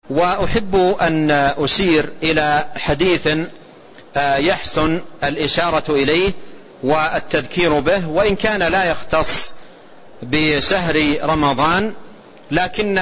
وأحب أن أشير إلى حديث يحسن الإشارة إليه والتذكير به، وإن كان لا يختص بشهر رمضان، لكن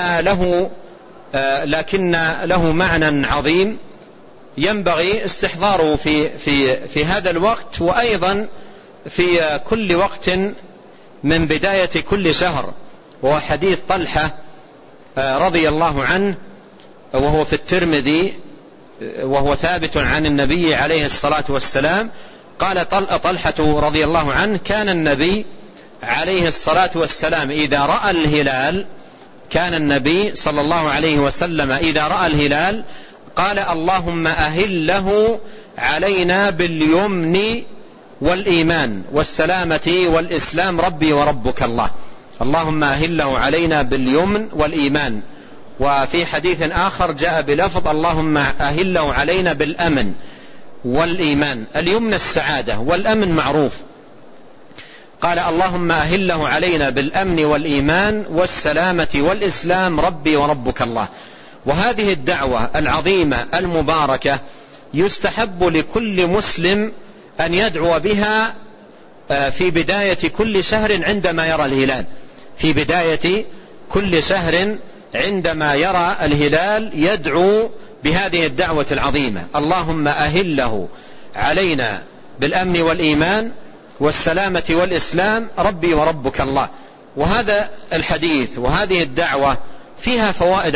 له معنى عظيم ينبغي استحضاره في هذا الوقت، وأيضا في كل وقت من بداية كل شهر. وهو حديث طلحة رضي الله عنه، وهو في الترمذي، وهو ثابت عن النبي عليه الصلاة والسلام. قال طلحة رضي الله عنه: كان النبي عليه الصلاة والسلام إذا رأى الهلال، كان النبي صلى الله عليه وسلم إذا رأى الهلال قال: اللهم أهله علينا باليمن والإيمان والسلامة والإسلام ربي وربك الله. اللهم أهله علينا باليمن والإيمان. وفي حديث آخر جاء بلفظ: اللهم أهله علينا بالأمن والإيمان. اليمن السعادة، والأمن معروف. قال: اللهم أهله علينا بالأمن والإيمان والسلامة والإسلام ربي وربك الله. وهذه الدعوة العظيمة المباركة يستحب لكل مسلم أن يدعو بها في بداية كل شهر عندما يرى الهلال. في بداية كل شهر عندما يرى الهلال يدعو بهذه الدعوة العظيمة: اللهم أهله علينا بالأمن والإيمان والسلامة والإسلام ربي وربك الله. وهذا الحديث وهذه الدعوة فيها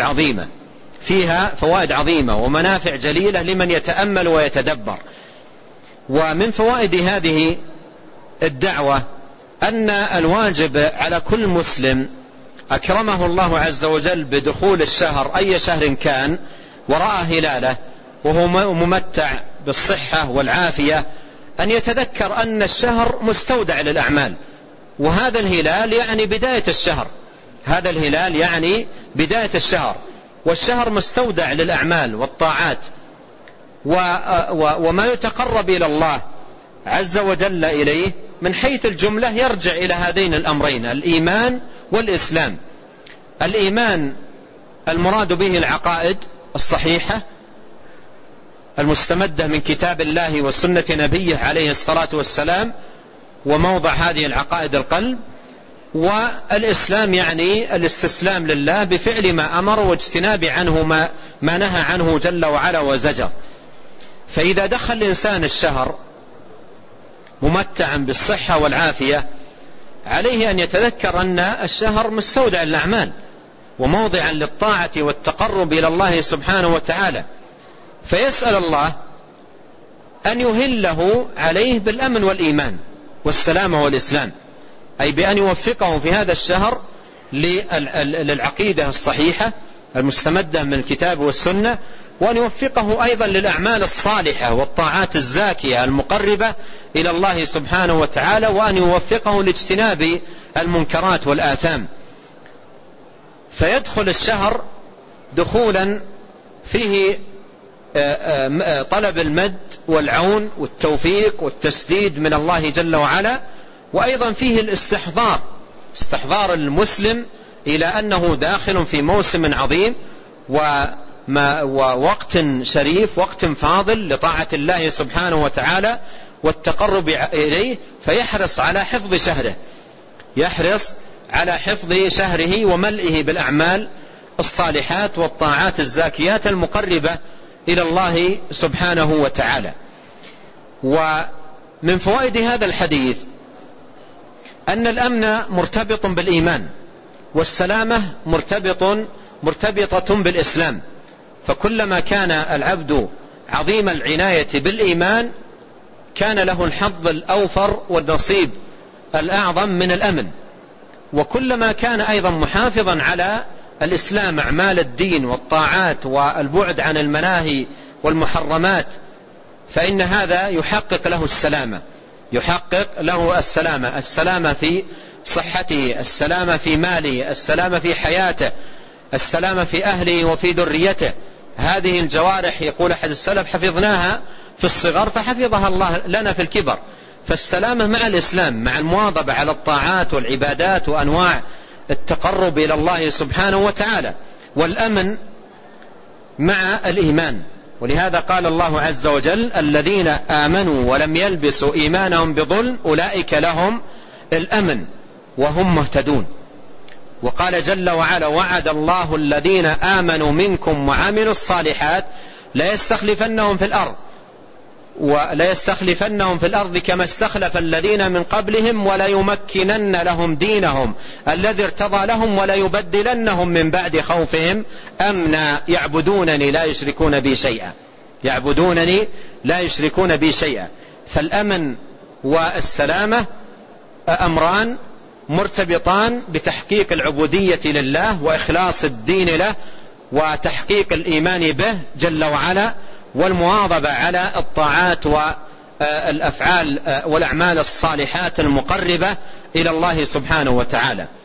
فوائد عظيمة ومنافع جليلة لمن يتأمل ويتدبر. ومن فوائد هذه الدعوة أن الواجب على كل مسلم أكرمه الله عز وجل بدخول الشهر أي شهر كان ورأى هلاله وهو ممتع بالصحة والعافية أن يتذكر أن الشهر مستودع للأعمال، وهذا الهلال يعني بداية الشهر. هذا الهلال يعني بداية الشهر، والشهر مستودع للأعمال والطاعات، وما يتقرب إلى الله عز وجل إليه من حيث الجملة يرجع إلى هذين الأمرين: الإيمان والإسلام. الإيمان المراد به العقائد الصحيحة المستمدة من كتاب الله وسنة نبيه عليه الصلاة والسلام، وموضع هذه العقائد القلب. والإسلام يعني الاستسلام لله بفعل ما أمر واجتناب عنه ما نهى عنه جل وعلا وزجر. فإذا دخل الإنسان الشهر ممتعا بالصحة والعافية عليه أن يتذكر أن الشهر مستودع الأعمال وموضعا للطاعة والتقرب إلى الله سبحانه وتعالى، فيسأل الله أن يهله عليه بالأمن والإيمان والسلامة والإسلام، أي بأن يوفقه في هذا الشهر للعقيدة الصحيحة المستمدة من الكتاب والسنة، وأن يوفقه أيضا للأعمال الصالحة والطاعات الزاكية المقربة إلى الله سبحانه وتعالى، وأن يوفقه لاجتناب المنكرات والآثام. فيدخل الشهر دخولا فيه طلب المد والعون والتوفيق والتسديد من الله جل وعلا، وأيضا فيه استحضار المسلم إلى أنه داخل في موسم عظيم ووقت شريف، وقت فاضل لطاعة الله سبحانه وتعالى والتقرب إليه، فيحرص على حفظ شهره، يحرص على حفظ شهره وملئه بالأعمال الصالحات والطاعات الزاكيات المقربة إلى الله سبحانه وتعالى. ومن فوائد هذا الحديث أن الأمن مرتبط بالإيمان، والسلامة مرتبطة بالإسلام. فكلما كان العبد عظيم العناية بالإيمان كان له الحظ الأوفر والنصيب الأعظم من الأمن، وكلما كان أيضا محافظا على الإسلام، أعمال الدين والطاعات والبعد عن المناهي والمحرمات، فإن هذا يحقق له السلامة، يحقق له السلامة في صحته، السلامة في ماله، السلامة في حياته، السلامة في أهله وفي ذريته. هذه الجوارح يقول أحد السلف حفظناها في الصغر فحفظها الله لنا في الكبر. فالسلامة مع الإسلام، مع المواظبة على الطاعات والعبادات وأنواع التقرب إلى الله سبحانه وتعالى. والأمن مع الإيمان. ولهذا قال الله عز وجل الذين آمنوا ولم يلبسوا إيمانهم بظلم أولئك لهم الأمن وهم مهتدون. وقال جل وعلا وعد الله الذين آمنوا منكم وعملوا الصالحات ليستخلفنهم في الأرض كما استخلف الذين من قبلهم وليمكنن لهم دينهم الذي ارتضى لهم وليبدلنهم من بعد خوفهم أمنا يعبدونني لا يشركون بي شيئا. فالأمن والسلامة أمران مرتبطان بتحقيق العبودية لله وإخلاص الدين له وتحقيق الإيمان به جل وعلا والمواظبة على الطاعات والأفعال والأعمال الصالحات المقربة إلى الله سبحانه وتعالى.